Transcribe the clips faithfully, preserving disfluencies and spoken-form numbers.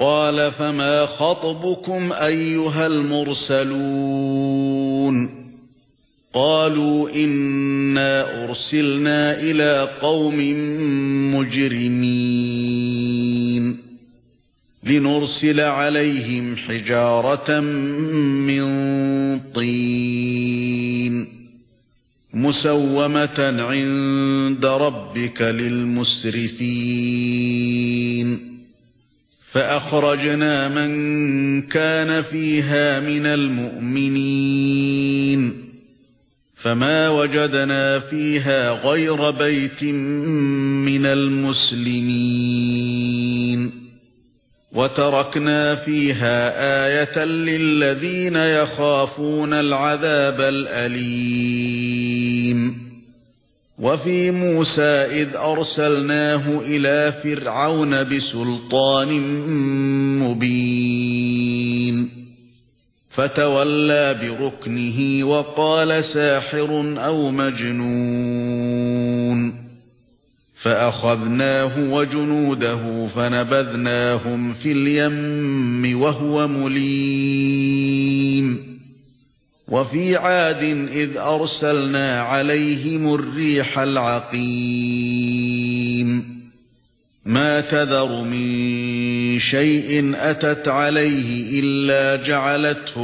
قال فما خطبكم أيها المرسلون قالوا إنا أرسلنا إلى قوم مجرمين لنرسل عليهم حجارة من طين مسومة عند ربك للمسرفين فأخرجنا من كان فيها من المؤمنين فما وجدنا فيها غير بيت من المسلمين وتركنا فيها آية للذين يخافون العذاب الأليم وفي موسى إذ أرسلناه إلى فرعون بسلطان مبين فتولى بركنه وقال ساحر أو مجنون فأخذناه وجنوده فنبذناهم في اليم وهو مليم وفي عاد إذ أرسلنا عليهم الريح العقيم ما تذر من شيء أتت عليه إلا جعلته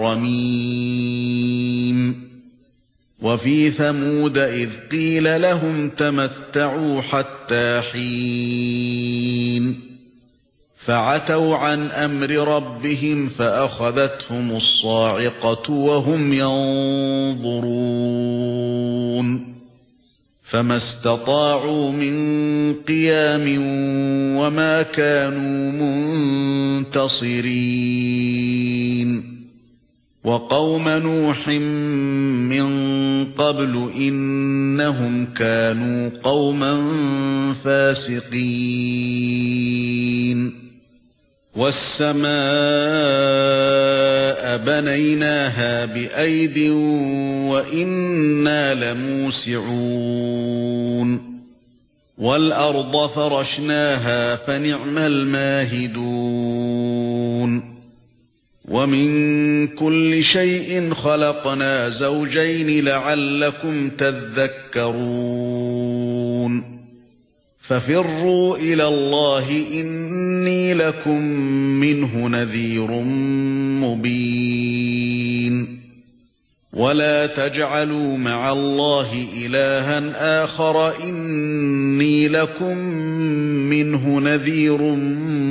كالرميم وفي ثمود إذ قيل لهم تمتعوا حتى حين فعتوا عن أمر ربهم فأخذتهم الصاعقة وهم ينظرون فما استطاعوا من قيام وما كانوا منتصرين وقوم نوح من قبل إنهم كانوا قوما فاسقين والسماء بنيناها بأيد وإنا لموسعون والأرض فرشناها فنعم الماهدون ومن كل شيء خلقنا زوجين لعلكم تذكرون ففروا إلى الله إني لكم منه نذير مبين ولا تجعلوا مع الله إلها آخر إني لكم منه نذير